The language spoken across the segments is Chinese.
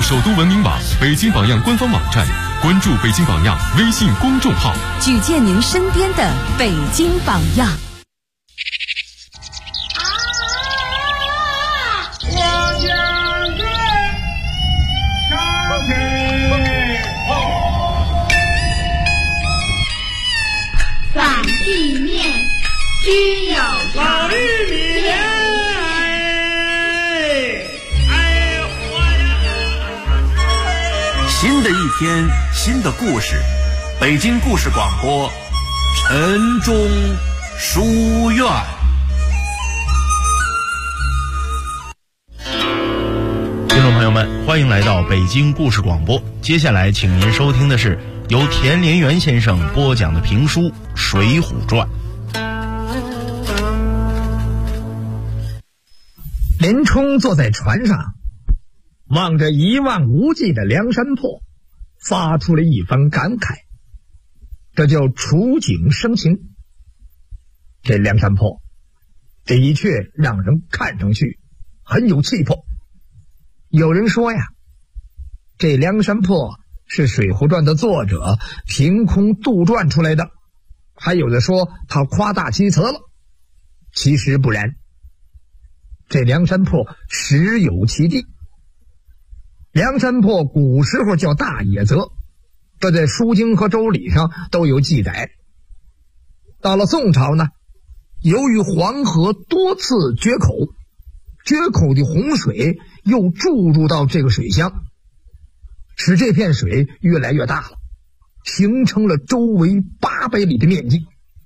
首都文明网、北京榜样官方网站，关注北京榜样微信公众号， 举荐您身边的北京榜样。 反地面须有老玉米新的一天，新的故事，北京故事广播，晨钟书院。 听众朋友们，欢迎来到北京故事广播。接下来，请您收听的是由田连元先生播讲的评书《水浒传》。 林冲坐在船上，望着一望无际的梁山泊，发出了一番感慨。这叫触景生情。这梁山泊的确让人看上去很有气魄。有人说呀，这梁山泊是《水浒传》的作者凭空杜撰出来的，还有的说他夸大其词了。其实不然，这梁山泊实有其地。梁山泊古时候叫大野泽，这在书经和周礼上都有记载。到了宋朝呢，由于黄河多次决口，决口的洪水又注入到这个水乡，使这片水越来越大了，形成了周围800里的面积。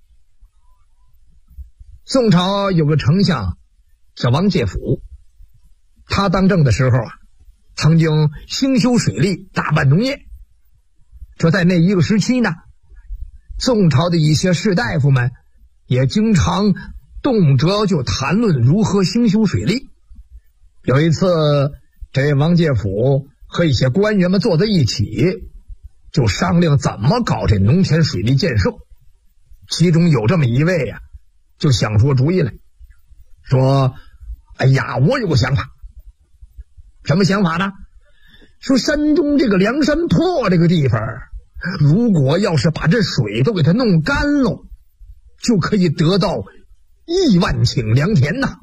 宋朝有个丞相叫王介甫，他当政的时候啊，曾经兴修水利，打办农业。这在那一个时期呢，宋朝的一些士大夫们也经常动辄就谈论如何兴修水利。有一次，这王介甫和一些官员们坐在一起，就商量怎么搞这农田水利建设。其中有这么一位呀，就想出主意来，说：哎呀，我有个想法。什么想法呢？说山东这个梁山泊这个地方，如果要是把这水都给它弄干了，就可以得到1万顷良田呐。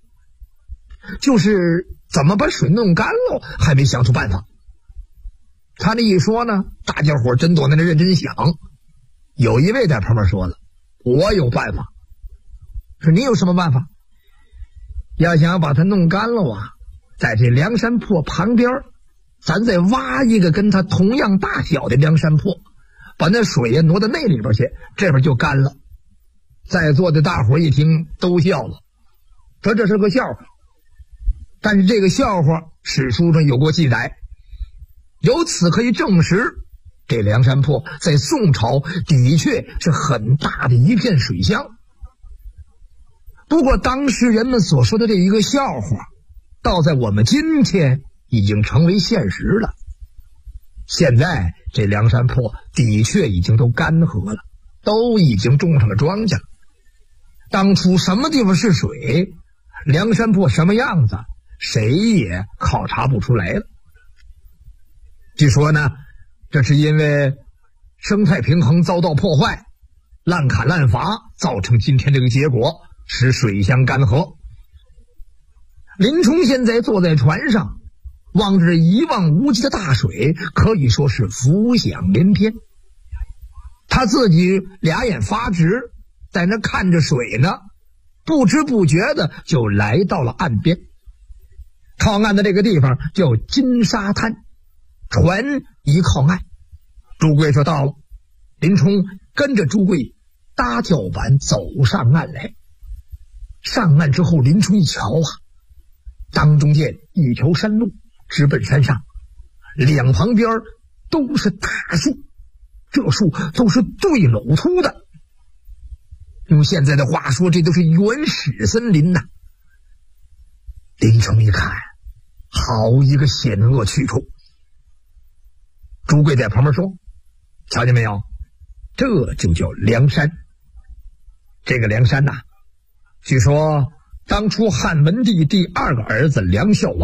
就是怎么把水弄干了，还没想出办法。他这一说呢，大家伙真坐在那认真想。有一位在旁边说了：我有办法。说你有什么办法？要想把它弄干了啊，在这梁山泊旁边，咱再挖一个跟它同样大小的梁山泊，把那水呀挪到那里边去，这边就干了。在座的大伙一听都笑了，说这是个笑话。但是这个笑话史书上有过记载，由此可以证实这梁山泊在宋朝的确是很大的一片水乡。不过当时人们所说的这一个笑话，到在我们今天已经成为现实了。现在这梁山泊的确已经都干涸了，都已经种上了庄稼了。当初什么地方是水，梁山泊什么样子，谁也考察不出来了。据说呢，这是因为生态平衡遭到破坏，滥砍滥伐，造成今天这个结果，使水乡干涸。林冲现在坐在船上，望着一望无际的大水，可以说是浮想联翩。他自己俩眼发直，在那看着水呢，不知不觉的就来到了岸边。靠岸的这个地方叫金沙滩，船一靠岸，朱贵就到了。林冲跟着朱贵搭脚板走上岸来。上岸之后，林冲一瞧啊，当中见一条山路直奔山上，两旁边都是大树，这树都是对搂秃的。用现在的话说，这都是原始森林呐。林冲一看，好一个险恶去处。朱贵在旁边说：瞧见没有，这就叫梁山。这个梁山据说当初汉文帝第2个儿子梁孝王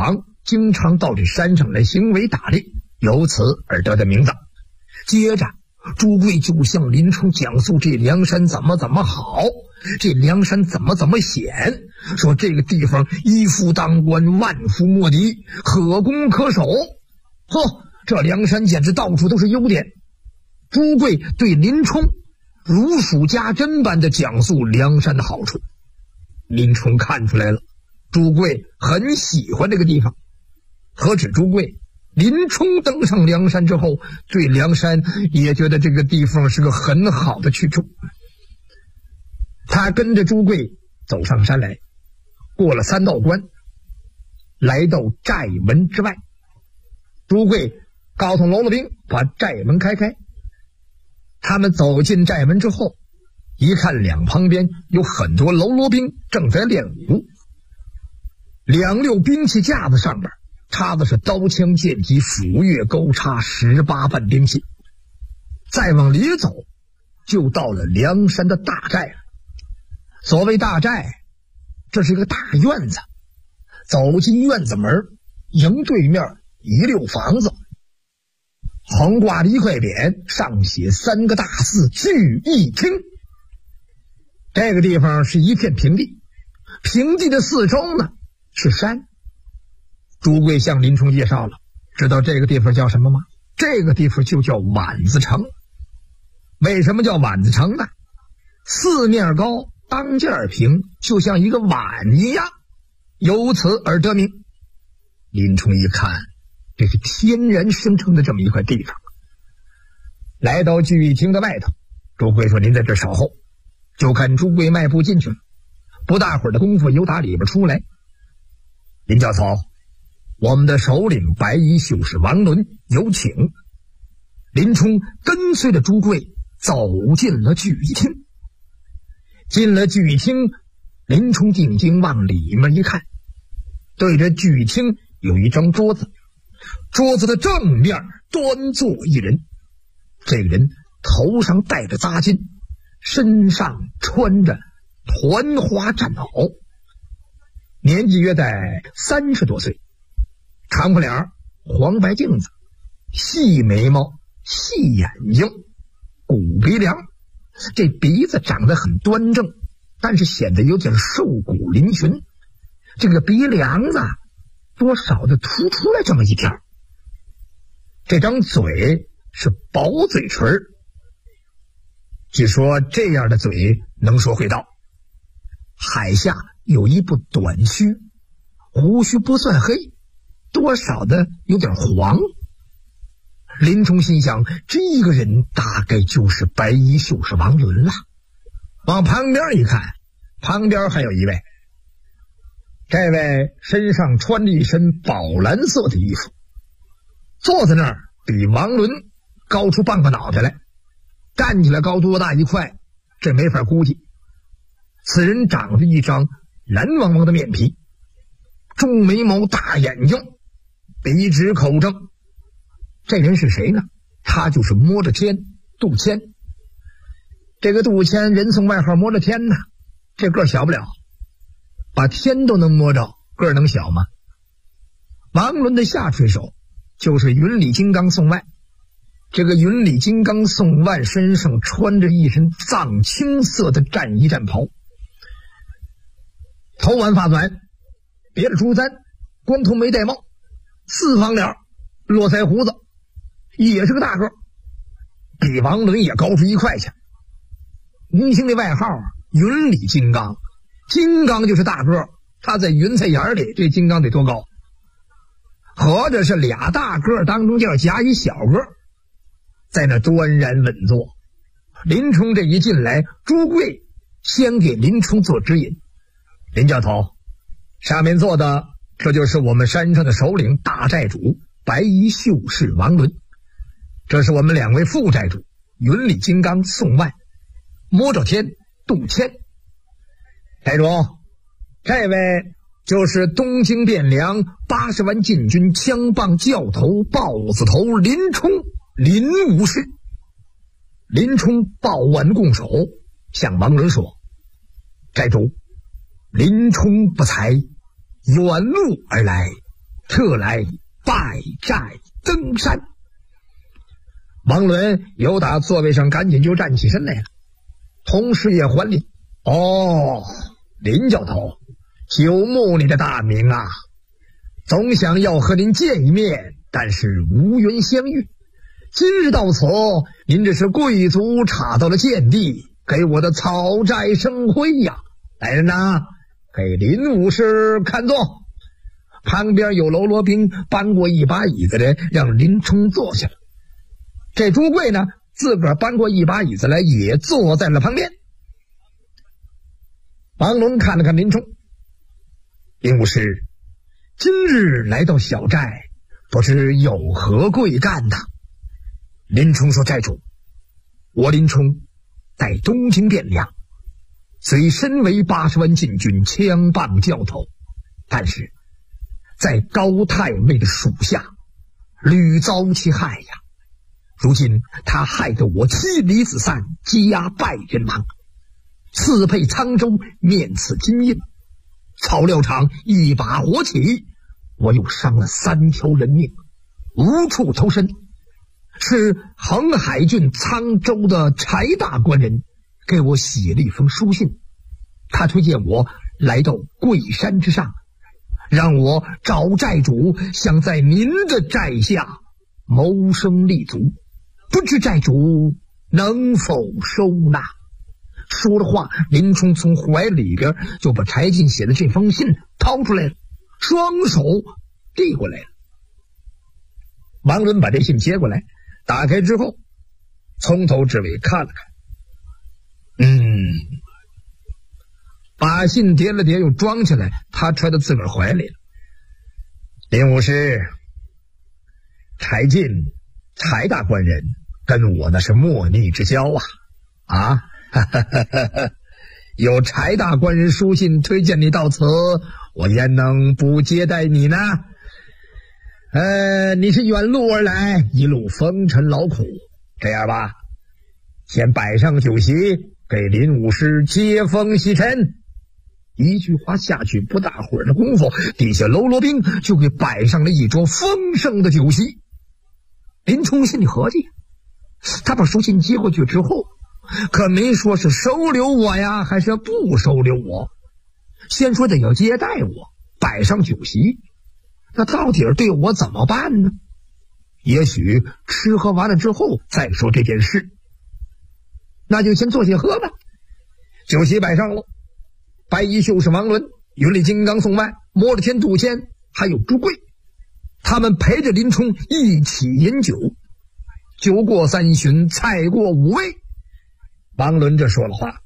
经常到这山上来行为打猎，由此而得的名字。接着朱贵就向林冲讲述这梁山怎么好，这梁山怎么险，说这个地方一夫当关，万夫莫敌，可攻可守。这梁山简直到处都是优点。朱贵对林冲如数家珍般的讲述梁山的好处。林冲看出来了，朱贵很喜欢这个地方。何止朱贵，林冲登上梁山之后，对梁山也觉得这个地方是个很好的去处。他跟着朱贵走上山来，过了3道关，来到寨门之外。朱贵告诉喽啰兵把寨门开。他们走进寨门之后，一看两旁边有很多喽啰兵正在练武，两溜兵器架子上边插的是刀枪剑戟斧钺钩叉18般兵器。再往里走，就到了梁山的大寨了。所谓大寨，这是一个大院子，走进院子门，迎对面一溜房子，横挂着一块匾，上写3个大字聚义厅。这个地方是一片平地，平地的四周呢是山。朱贵向林冲介绍了，知道这个地方叫什么吗？这个地方就叫碗子城。为什么叫碗子城呢？四面高，当间平，就像一个碗一样，由此而得名。林冲一看，这是天然生成的这么一块地方。来到聚义厅的外头，朱贵说：“您在这稍候。”就看朱贵迈步进去了，不大会儿的功夫，由打里边出来。林教曹，我们的首领白衣秀士王伦有请。林冲跟随着朱贵走进了聚义厅。进了聚义厅，林冲定睛往里面一看，对着聚义厅有一张桌子，桌子的正面端坐一人。这个人头上戴着扎巾，身上穿着团花战袄，年纪约在30多岁，长不脸，黄白镜子，细眉毛，细眼睛，骨鼻梁，这鼻子长得很端正，但是显得有点瘦骨嶙峋，这个鼻梁子多少的突出来这么一点。这张嘴是薄嘴唇，据说这样的嘴能说会道。海下有一部短须，胡须不算黑，多少的有点黄。林冲心想，这个人大概就是白衣秀士王伦了。往旁边一看，旁边还有一位，这位身上穿着一身宝蓝色的衣服，坐在那儿比王伦高出半个脑袋来，站起来高多大一块，这没法估计。此人长着一张蓝汪汪的面皮，重眉毛，大眼睛，笔直口正。这人是谁呢？他就是摸着天杜迁。这个杜迁人送外号摸着天呢，这个小不了，把天都能摸着，个能小吗？王伦的下垂手就是云里金刚宋万。这个云里金刚宋万身上穿着一身藏青色的战衣战袍，头挽发短，别了珠簪，光头没戴帽，四方脸，络腮胡子，也是个大个，比王伦也高出一块去。明星的外号云里金刚，金刚就是大个，他在云彩眼里，这金刚得多高？合着是俩大个当中就要夹一小个，在那端然稳坐。林冲这一进来，朱贵先给林冲做指引。林教头，下面坐的这就是我们山上的首领大寨主白衣秀士王伦，这是我们2位副寨主云里金刚宋万，摸着天杜迁。寨主，这位就是东京汴梁80万禁军枪棒教头豹子头林冲，林武士。林冲抱腕拱手向王伦说：寨主，林冲不才，远路而来， 特来拜寨登山。王伦由打座位上赶紧就站起身来了，同时也还礼。哦，林教头，久慕你的大名啊，总想要和您见一面，但是无缘相遇。今日到此，您这是贵族查到了见地，给我的草寨生辉呀！来人呐，给林武士看座。旁边有喽啰兵搬过一把椅子来，让林冲坐下了。这朱贵呢，自个儿搬过一把椅子来，也坐在了旁边。王伦看了看林冲，林武士，今日来到小寨，不知有何贵干的？林冲说：寨主，我林冲在东京汴梁，虽身为80万禁军枪棒教头，但是在高太尉的属下屡遭其害呀。如今他害得我妻离子散，家败人亡，刺配沧州，面刺金印，草料场一把火起，我又伤了3条人命，无处投身。是恒海郡沧州的柴大官人给我写了一封书信，他推荐我来到桂山之上，让我找寨主，想在您的寨下谋生立足，不知寨主能否收纳？说的话，林冲从怀里边就把柴进写的这封信掏出来了，双手递过来了。王伦把这信接过来，打开之后，从头至尾看了看，把信叠了叠，又装起来，他揣到自个儿怀里了。林武师，柴进，柴大官人跟我那是莫逆之交啊！有柴大官人书信推荐你到此，我焉能不接待你呢？你是远路而来，一路风尘劳苦，这样吧，先摆上酒席，给林武师接风洗尘。一句话下去，不大会儿的功夫，底下喽啰兵就给摆上了一桌丰盛的酒席。林冲心里合计，他把书信接过去之后，可没说是收留我呀，还是不收留我。先说得要接待我，摆上酒席，那到底对我怎么办呢？也许吃喝完了之后再说这件事。那就先坐下喝吧。酒席摆上了，白衣秀士王伦、云里金刚宋迈、摸着天杜迁还有朱贵，他们陪着林冲一起饮酒。酒过3巡，菜过5味，王伦这说了话：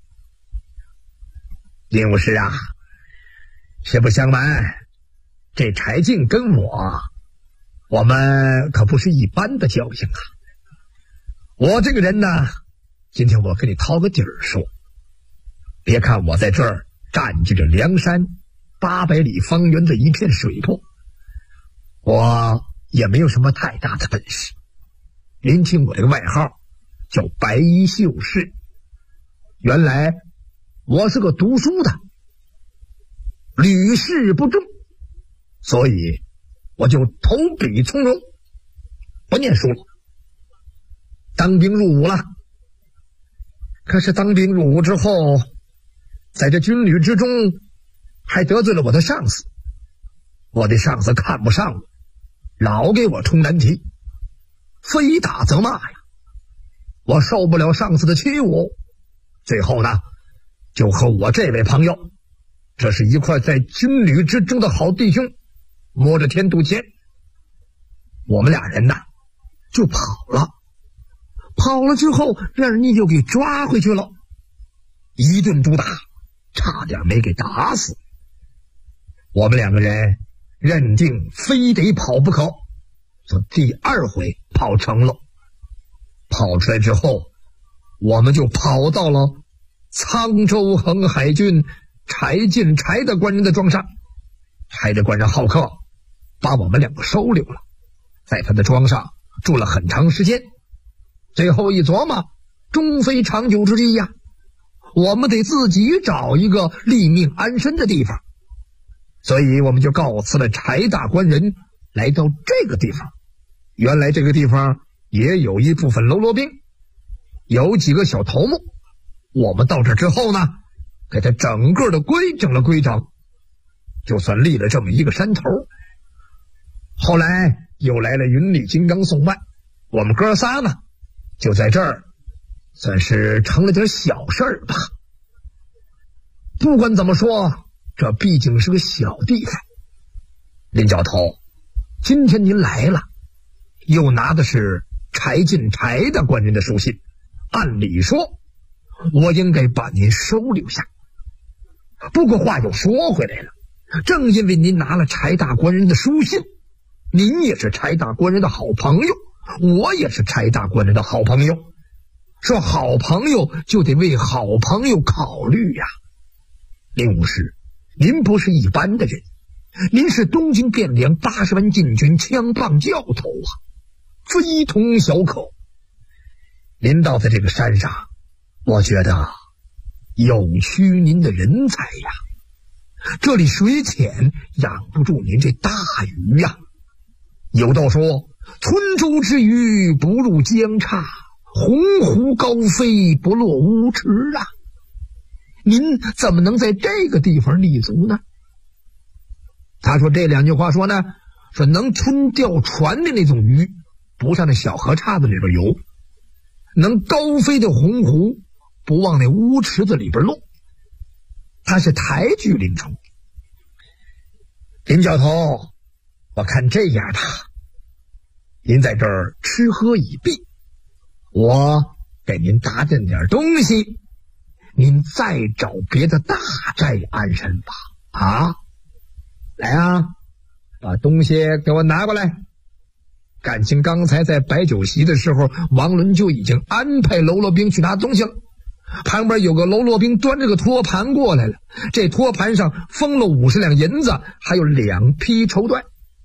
林武师啊，实不相瞒，这柴进跟我们可不是一般的交情啊。我这个人呢，今天我跟你掏个底儿说，别看我在这儿占据着梁山800里方圆的一片水泊，我也没有什么太大的本事。您听我这个外号叫白衣秀士，原来我是个读书的，屡试不中，所以我就投笔从戎，不念书了，当兵入伍了。可是当兵入伍之后，在这军旅之中还得罪了我的上司，我的上司看不上我，老给我出难题，非打则骂呀。我受不了上司的欺侮，最后呢，就和我这位朋友，这是一块在军旅之中的好弟兄，摸着天杜迁，我们俩人呢就跑了。跑了之后，让人家就给抓回去了，一顿毒打，差点没给打死。我们两个人认定非得跑不可，就第2回跑成了。跑出来之后，我们就跑到了沧州恒海郡柴进柴大官人的庄上。柴大官人好客，把我们两个收留了，在他的庄上住了很长时间。最后一琢磨，终非长久之计呀，我们得自己找一个立命安身的地方。所以我们就告辞了柴大官人， 来到这个地方，原来这个地方也有一部分喽啰兵，有几个小头目。我们到这之后呢，给他整个的规整了规整，就算立了这么一个山头。后来又来了云里金刚送饭，我们哥仨呢就在这儿算是成了点小事儿吧。不管怎么说，这毕竟是个小地方。林教头，今天您来了，又拿的是柴进柴大官人的书信，按理说我应该把您收留下。不过话又说回来了，正因为您拿了柴大官人的书信，您也是柴大官人的好朋友，我也是柴大官人的好朋友。说好朋友就得为好朋友考虑呀。林武师，您不是一般的人，您是东京汴梁80万禁军枪棒教头啊，非同小可。您倒在这个山上，我觉得有屈您的人才呀。这里水浅，养不住您这大鱼呀。有道说，春舟之鱼不入江叉，鸿鹄高飞不落乌池啊。您怎么能在这个地方立足呢？他说这两句话说呢，说能吞掉船的那种鱼，不上那小河岔子里边游；能高飞的鸿鹄，不往那乌池子里边落。他是抬举林冲。林教头，我看这样吧，您在这儿吃喝已毕，我给您打点点东西，您再找别的大寨安身吧。啊，来啊，把东西给我拿过来。感情刚才在摆酒席的时候，王伦就已经安排喽啰兵去拿东西了。旁边有个喽啰兵端着个托盘过来了，这托盘上封了50两银子，还有2匹绸缎。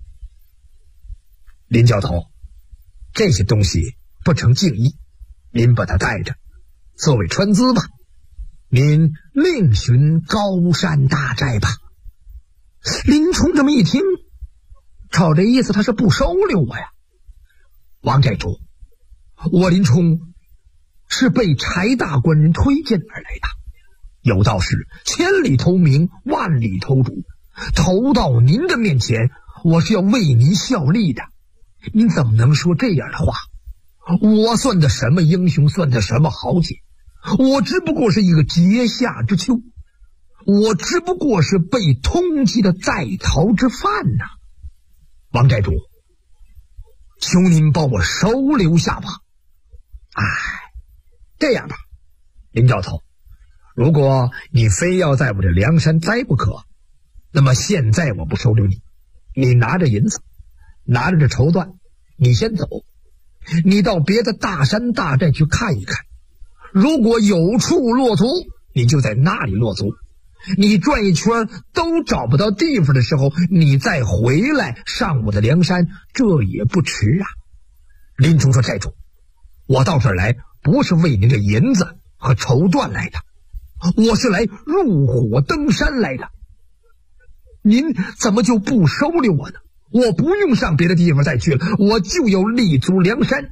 林教头，这些东西不成敬意，您把它带着作为川资吧。您另寻高山大寨吧。林冲这么一听，瞅这意思他是不收留我呀。王寨主，我林冲是被柴大官人推荐而来的，有道是千里投名，万里投主，投到您的面前，我是要为您效力的。您怎么能说这样的话？我算的什么英雄，算的什么豪杰？我只不过是一个阶下之囚，我只不过是被通缉的在逃之犯呐。王寨主，求您把我收留下吧。哎，这样吧，林教头，如果你非要在我这梁山待不可，那么现在我不收留你，你拿着银子，拿着这绸缎，你先走，你到别的大山大寨去看一看，如果有处落足，你就在那里落足。你转一圈都找不到地方的时候，你再回来上我的梁山，这也不迟啊。林冲说，寨主，我到这儿来不是为您这银子和绸缎来的，我是来入伙登山来的。您怎么就不收留我呢？我不用上别的地方再去了，我就要立足梁山。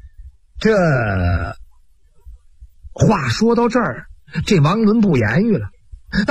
这话说到这儿，这王伦不言语了。